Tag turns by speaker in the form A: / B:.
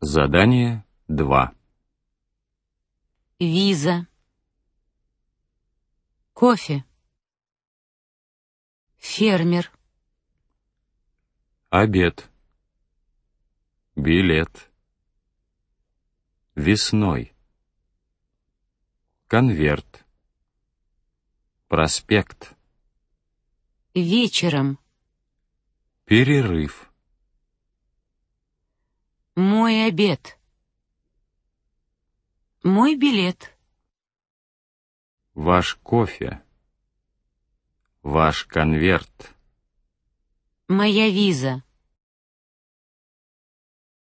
A: Задание 2.
B: Виза. Кофе. Фермер.
A: Обед. Билет. Весной. Конверт. Проспект.
B: Вечером.
A: Перерыв.
B: Мой обед. Мой билет.
A: Ваш кофе. Ваш конверт.
B: Моя виза.